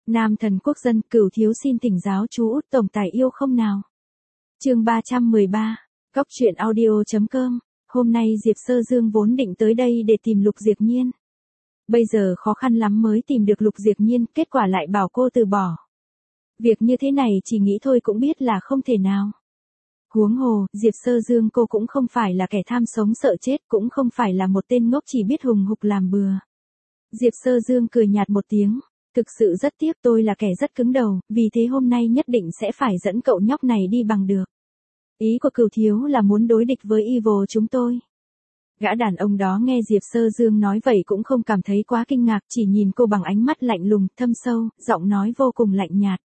Nam thần quốc dân, Cửu thiếu xin thỉnh giáo chú Út tổng tài yêu không nào. Chương 313. Cóc truyện audio.com. Hôm nay Diệp Sơ Dương vốn định tới đây để tìm Lục Diệp Nhiên. Bây giờ khó khăn lắm mới tìm được Lục Diệp Nhiên, kết quả lại bảo cô từ bỏ. Việc như thế này chỉ nghĩ thôi cũng biết là không thể nào. Huống hồ, Diệp Sơ Dương cô cũng không phải là kẻ tham sống sợ chết, cũng không phải là một tên ngốc chỉ biết hùng hục làm bừa. Diệp Sơ Dương cười nhạt một tiếng. Thực sự rất tiếc, tôi là kẻ rất cứng đầu, vì thế hôm nay nhất định sẽ phải dẫn cậu nhóc này đi bằng được. Ý của Cửu thiếu là muốn đối địch với Evil chúng tôi. Gã đàn ông đó nghe Diệp Sơ Dương nói vậy cũng không cảm thấy quá kinh ngạc, chỉ nhìn cô bằng ánh mắt lạnh lùng, thâm sâu, giọng nói vô cùng lạnh nhạt.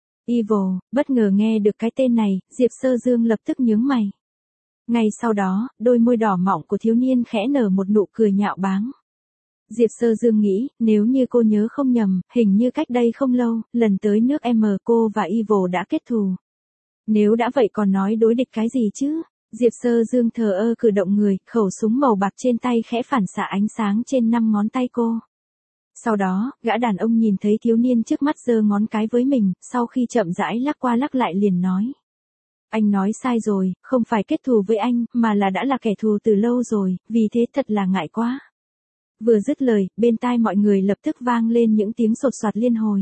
Evil, bất ngờ nghe được cái tên này, Diệp Sơ Dương lập tức nhướng mày. Ngay sau đó, đôi môi đỏ mọng của thiếu niên khẽ nở một nụ cười nhạo báng. Diệp Sơ Dương nghĩ, nếu như cô nhớ không nhầm, hình như cách đây không lâu, lần tới nước M cô và Evil đã kết thù. Nếu đã vậy còn nói đối địch cái gì chứ? Diệp Sơ Dương thờ ơ cử động người, khẩu súng màu bạc trên tay khẽ phản xạ ánh sáng trên 5 ngón tay cô. Sau đó, gã đàn ông nhìn thấy thiếu niên trước mắt giơ ngón cái với mình, sau khi chậm rãi lắc qua lắc lại liền nói. Anh nói sai rồi, không phải kết thù với anh, mà là đã là kẻ thù từ lâu rồi, vì thế thật là ngại quá. Vừa dứt lời, bên tai mọi người lập tức vang lên những tiếng sột soạt liên hồi.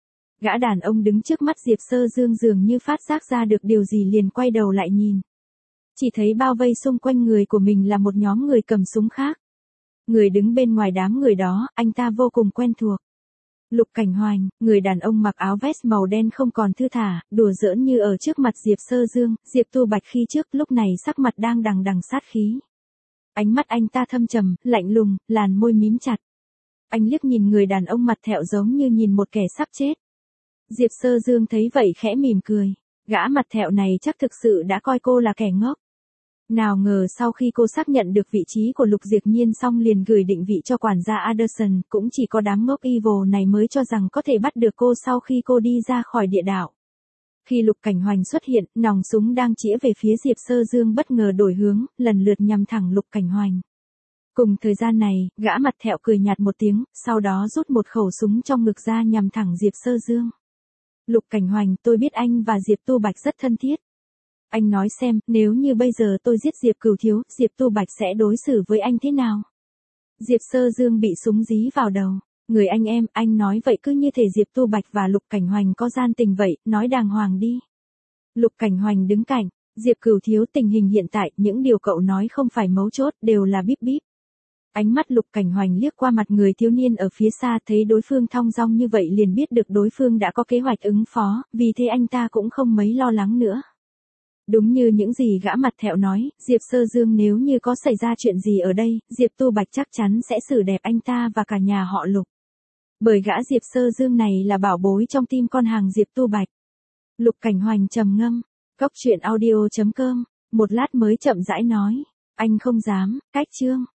Gã đàn ông đứng trước mắt Diệp Sơ Dương dường như phát giác ra được điều gì liền quay đầu lại nhìn. Chỉ thấy bao vây xung quanh người của mình là một nhóm người cầm súng khác. Người đứng bên ngoài đám người đó, anh ta vô cùng quen thuộc. Lục Cảnh Hoành, người đàn ông mặc áo vest màu đen không còn thư thả, đùa giỡn như ở trước mặt Diệp Sơ Dương, Diệp Tu Bạch khi trước lúc này sắc mặt đang đằng đằng sát khí. Ánh mắt anh ta thâm trầm, lạnh lùng, làn môi mím chặt. Anh liếc nhìn người đàn ông mặt thẹo giống như nhìn một kẻ sắp chết. Diệp Sơ Dương thấy vậy khẽ mỉm cười. Gã mặt thẹo này chắc thực sự đã coi cô là kẻ ngốc. Nào ngờ sau khi cô xác nhận được vị trí của Lục Diệp Nhiên xong liền gửi định vị cho quản gia Anderson, cũng chỉ có đám ngốc Evil này mới cho rằng có thể bắt được cô sau khi cô đi ra khỏi địa đạo. Khi Lục Cảnh Hoành xuất hiện, nòng súng đang chĩa về phía Diệp Sơ Dương bất ngờ đổi hướng, lần lượt nhắm thẳng Lục Cảnh Hoành. Cùng thời gian này, gã mặt thẹo cười nhạt một tiếng, sau đó rút một khẩu súng trong ngực ra nhắm thẳng Diệp Sơ Dương. Lục Cảnh Hoành, tôi biết anh và Diệp Tu Bạch rất thân thiết. Anh nói xem, nếu như bây giờ tôi giết Diệp Cửu thiếu, Diệp Tu Bạch sẽ đối xử với anh thế nào? Diệp Sơ Dương bị súng dí vào đầu. Người anh em, anh nói vậy cứ như thể Diệp Tu Bạch và Lục Cảnh Hoành có gian tình vậy, nói đàng hoàng đi. Lục Cảnh Hoành đứng cạnh, Diệp Cửu thiếu, tình hình hiện tại, những điều cậu nói không phải mấu chốt, đều là bíp bíp. Ánh mắt Lục Cảnh Hoành liếc qua mặt người thiếu niên ở phía xa, thấy đối phương thong dong như vậy liền biết được đối phương đã có kế hoạch ứng phó, vì thế anh ta cũng không mấy lo lắng nữa. Đúng như những gì gã mặt thẹo nói, Diệp Sơ Dương nếu như có xảy ra chuyện gì ở đây, Diệp Tu Bạch chắc chắn sẽ xử đẹp anh ta và cả nhà họ Lục. Bởi gã Diệp Sơ Dương này là bảo bối trong tim con hàng Diệp Tu Bạch. Lục Cảnh Hoành trầm ngâm, cóc truyện audio.com, một lát mới chậm rãi nói, anh không dám, cách chương.